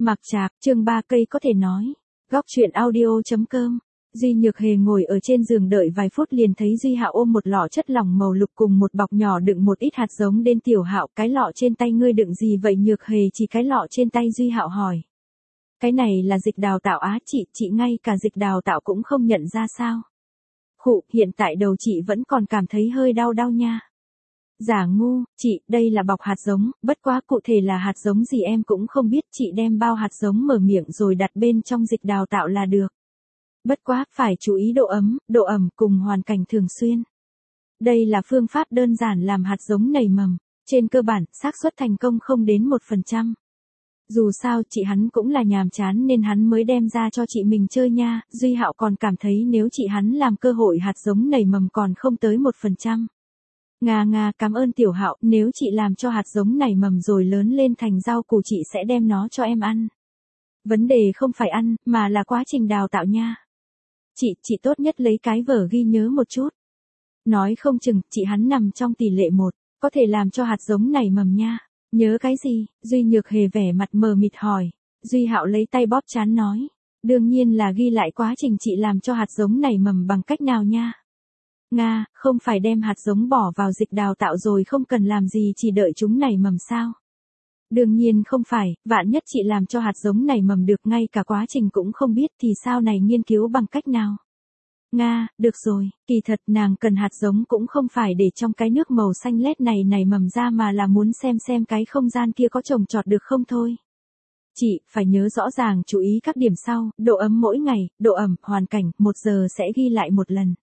Mạc Trạc, chương 3 cây có thể nói. Góc truyện audio.com. Duy Nhược Hề ngồi ở trên giường đợi vài phút liền thấy Duy Hạo ôm một lọ chất lỏng màu lục cùng một bọc nhỏ đựng một ít hạt giống đến. Tiểu Hạo, cái lọ trên tay ngươi đựng gì vậy? Nhược Hề chỉ cái lọ trên tay Duy Hạo hỏi. Cái này là dịch đào tạo á chị ngay cả dịch đào tạo cũng không nhận ra sao? Khụ, hiện tại đầu chị vẫn còn cảm thấy hơi đau nha. Giả ngu, chị, đây là bọc hạt giống, bất quá cụ thể là hạt giống gì em cũng không biết, chị đem bao hạt giống mở miệng rồi đặt bên trong dịch đào tạo là được. Bất quá, phải chú ý độ ẩm cùng hoàn cảnh thường xuyên. Đây là phương pháp đơn giản làm hạt giống nảy mầm, trên cơ bản, xác suất thành công không đến 1%. Dù sao, chị hắn cũng là nhàm chán nên hắn mới đem ra cho chị mình chơi nha, Duy Hạo còn cảm thấy nếu chị hắn làm cơ hội hạt giống nảy mầm còn không tới 1%. Nga, cảm ơn Tiểu Hạo, nếu chị làm cho hạt giống nảy mầm rồi lớn lên thành rau củ chị sẽ đem nó cho em ăn. Vấn đề không phải ăn, mà là quá trình đào tạo nha. Chị tốt nhất lấy cái vở ghi nhớ một chút. Nói không chừng, chị hắn nằm trong tỷ lệ 1, có thể làm cho hạt giống nảy mầm nha. Nhớ cái gì? Duy Nhược Hề vẻ mặt mờ mịt hỏi. Duy Hạo lấy tay bóp trán nói. Đương nhiên là ghi lại quá trình chị làm cho hạt giống nảy mầm bằng cách nào nha. Nga, không phải đem hạt giống bỏ vào dịch đào tạo rồi không cần làm gì chỉ đợi chúng nảy mầm sao? Đương nhiên không phải, vạn nhất chị làm cho hạt giống nảy mầm được ngay cả quá trình cũng không biết thì sao này nghiên cứu bằng cách nào? Nga, được rồi, kỳ thật nàng cần hạt giống cũng không phải để trong cái nước màu xanh lét này nảy mầm ra mà là muốn xem cái không gian kia có trồng trọt được không thôi. Chị, phải nhớ rõ ràng chú ý các điểm sau, độ ấm mỗi ngày, độ ẩm, hoàn cảnh, 1 giờ sẽ ghi lại một lần.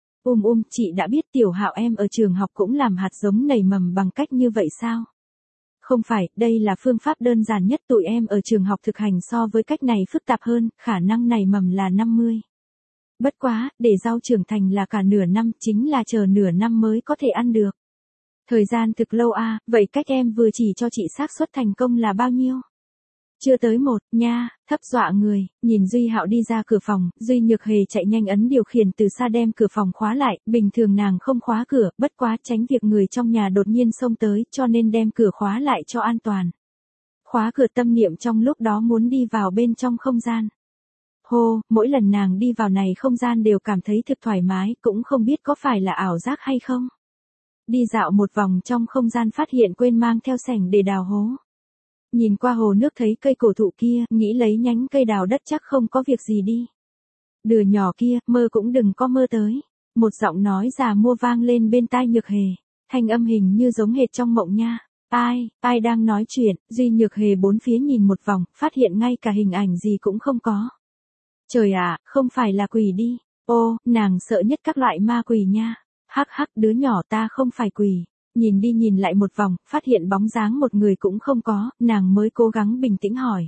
Chị đã biết Tiểu Hạo em ở trường học cũng làm hạt giống nảy mầm bằng cách như vậy sao? Không phải, đây là phương pháp đơn giản nhất tụi em ở trường học thực hành so với cách này phức tạp hơn, khả năng nảy mầm là 50. Bất quá, để rau trưởng thành là cả nửa năm, chính là chờ nửa năm mới có thể ăn được. Thời gian thực lâu à, vậy cách em vừa chỉ cho chị xác suất thành công là bao nhiêu? Chưa tới 1, nha, thấp dọa người, nhìn Duy Hạo đi ra cửa phòng, Duy Nhược Hề chạy nhanh ấn điều khiển từ xa đem cửa phòng khóa lại, bình thường nàng không khóa cửa, bất quá tránh việc người trong nhà đột nhiên xông tới, cho nên đem cửa khóa lại cho an toàn. Khóa cửa tâm niệm trong lúc đó muốn đi vào bên trong không gian. Hô, mỗi lần nàng đi vào này không gian đều cảm thấy thực thoải mái, cũng không biết có phải là ảo giác hay không. Đi dạo một vòng trong không gian phát hiện quên mang theo sẻng để đào hố. Nhìn qua hồ nước thấy cây cổ thụ kia, nghĩ lấy nhánh cây đào đất chắc không có việc gì đi. Đứa nhỏ kia, mơ cũng đừng có mơ tới. Một giọng nói già mua vang lên bên tai Nhược Hề, thanh âm hình như giống hệt trong mộng nha. Ai đang nói chuyện? Duy Nhược Hề bốn phía nhìn một vòng, phát hiện ngay cả hình ảnh gì cũng không có. Trời ạ, không phải là quỷ đi. Ô, nàng sợ nhất các loại ma quỷ nha. Hắc, đứa nhỏ ta không phải quỷ. Nhìn đi nhìn lại một vòng, phát hiện bóng dáng một người cũng không có, nàng mới cố gắng bình tĩnh hỏi.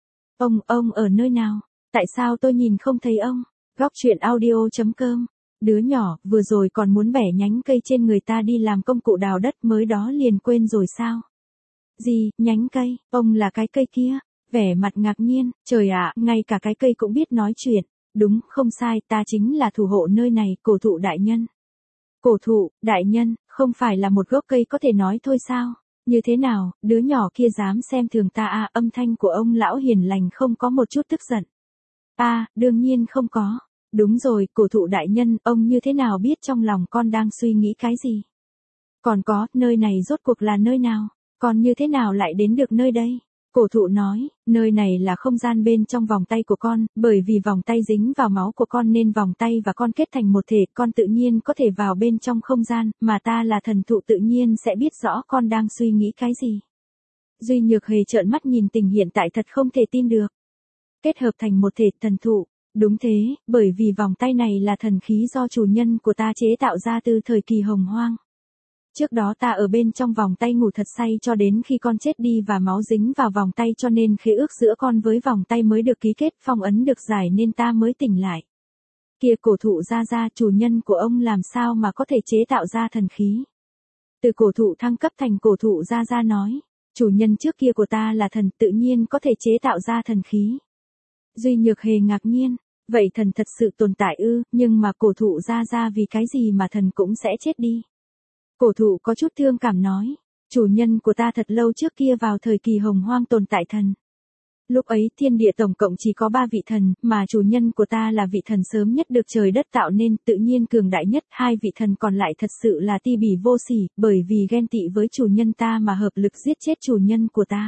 Ông ở nơi nào? Tại sao tôi nhìn không thấy ông? Góc truyện audio.com. Đứa nhỏ, vừa rồi còn muốn bẻ nhánh cây trên người ta đi làm công cụ đào đất mới đó liền quên rồi sao? Gì, nhánh cây, ông là cái cây kia? Vẻ mặt ngạc nhiên, trời ạ, ngay cả cái cây cũng biết nói chuyện. Đúng, không sai, ta chính là thủ hộ nơi này, cổ thụ đại nhân. Cổ thụ, đại nhân, không phải là một gốc cây có thể nói thôi sao? Như thế nào, đứa nhỏ kia dám xem thường ta à? Âm thanh của ông lão hiền lành không có một chút tức giận. Đương nhiên không có. Đúng rồi, cổ thụ đại nhân, ông như thế nào biết trong lòng con đang suy nghĩ cái gì? Còn có, nơi này rốt cuộc là nơi nào? Con như thế nào lại đến được nơi đây? Cổ thụ nói, nơi này là không gian bên trong vòng tay của con, bởi vì vòng tay dính vào máu của con nên vòng tay và con kết thành một thể, con tự nhiên có thể vào bên trong không gian, mà ta là thần thụ tự nhiên sẽ biết rõ con đang suy nghĩ cái gì. Duy Nhược Hề trợn mắt nhìn tình hiện tại thật không thể tin được. Kết hợp thành một thể thần thụ, đúng thế, bởi vì vòng tay này là thần khí do chủ nhân của ta chế tạo ra từ thời kỳ hồng hoang. Trước đó ta ở bên trong vòng tay ngủ thật say cho đến khi con chết đi và máu dính vào vòng tay cho nên khế ước giữa con với vòng tay mới được ký kết, phong ấn được giải nên ta mới tỉnh lại. Kia cổ thụ ra, chủ nhân của ông làm sao mà có thể chế tạo ra thần khí? Từ cổ thụ thăng cấp thành cổ thụ ra nói, chủ nhân trước kia của ta là thần tự nhiên có thể chế tạo ra thần khí. Duy Nhược Hề ngạc nhiên, vậy thần thật sự tồn tại ư? Nhưng mà cổ thụ ra vì cái gì mà thần cũng sẽ chết đi? Cổ thụ có chút thương cảm nói, chủ nhân của ta thật lâu trước kia vào thời kỳ hồng hoang tồn tại thần. Lúc ấy thiên địa tổng cộng chỉ có 3 vị thần, mà chủ nhân của ta là vị thần sớm nhất được trời đất tạo nên, tự nhiên cường đại nhất, 2 vị thần còn lại thật sự là ti bỉ vô sỉ, bởi vì ghen tị với chủ nhân ta mà hợp lực giết chết chủ nhân của ta.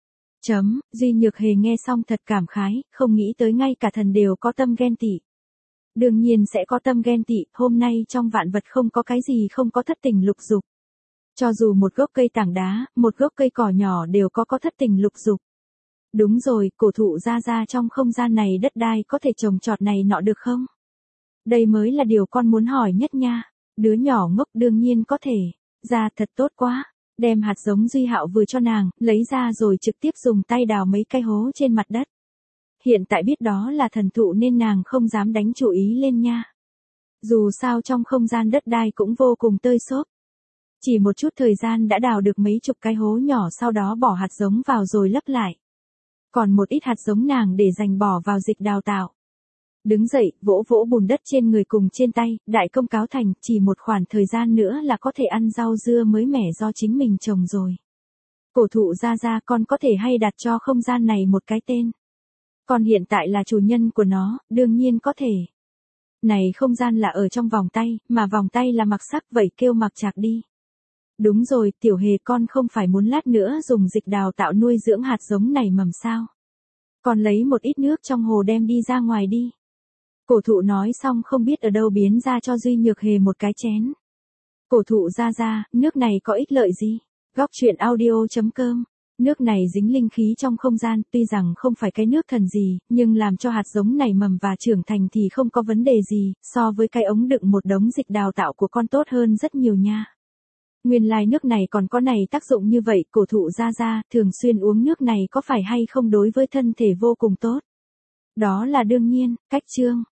Duy Nhược Hề nghe xong thật cảm khái, không nghĩ tới ngay cả thần đều có tâm ghen tị. Đương nhiên sẽ có tâm ghen tị, hôm nay trong vạn vật không có cái gì không có thất tình lục dục. Cho dù một gốc cây tảng đá, một gốc cây cỏ nhỏ đều có thất tình lục dục. Đúng rồi, cổ thụ ra trong không gian này đất đai có thể trồng trọt này nọ được không? Đây mới là điều con muốn hỏi nhất nha. Đứa nhỏ ngốc đương nhiên có thể. Ra thật tốt quá. Đem hạt giống Duy Hạo vừa cho nàng, lấy ra rồi trực tiếp dùng tay đào mấy cái hố trên mặt đất. Hiện tại biết đó là thần thụ nên nàng không dám đánh chú ý lên nha. Dù sao trong không gian đất đai cũng vô cùng tơi xốp. Chỉ một chút thời gian đã đào được mấy chục cái hố nhỏ, sau đó bỏ hạt giống vào rồi lấp lại. Còn một ít hạt giống nàng để dành bỏ vào dịch đào tạo. Đứng dậy, vỗ vỗ bùn đất trên người cùng trên tay, đại công cáo thành, chỉ một khoảng thời gian nữa là có thể ăn rau dưa mới mẻ do chính mình trồng rồi. Cổ thụ ra con có thể hay đặt cho không gian này một cái tên. Con hiện tại là chủ nhân của nó, đương nhiên có thể. Này không gian là ở trong vòng tay, mà vòng tay là mặc sắc, vậy kêu mặc trạc đi. Đúng rồi, Tiểu Hề, con không phải muốn lát nữa dùng dịch đào tạo nuôi dưỡng hạt giống này mầm sao? Con lấy một ít nước trong hồ đem đi ra ngoài đi. Cổ thụ nói xong không biết ở đâu biến ra cho Duy Nhược Hề một cái chén. Cổ thụ ra, nước này có ích lợi gì? Góc truyện audio.com. Nước này dính linh khí trong không gian, tuy rằng không phải cái nước thần gì, nhưng làm cho hạt giống này mầm và trưởng thành thì không có vấn đề gì, so với cái ống đựng một đống dịch đào tạo của con tốt hơn rất nhiều nha. Nguyên lai nước này còn có này tác dụng như vậy, cổ thụ ra, thường xuyên uống nước này có phải hay không đối với thân thể vô cùng tốt? Đó là đương nhiên, cách chương.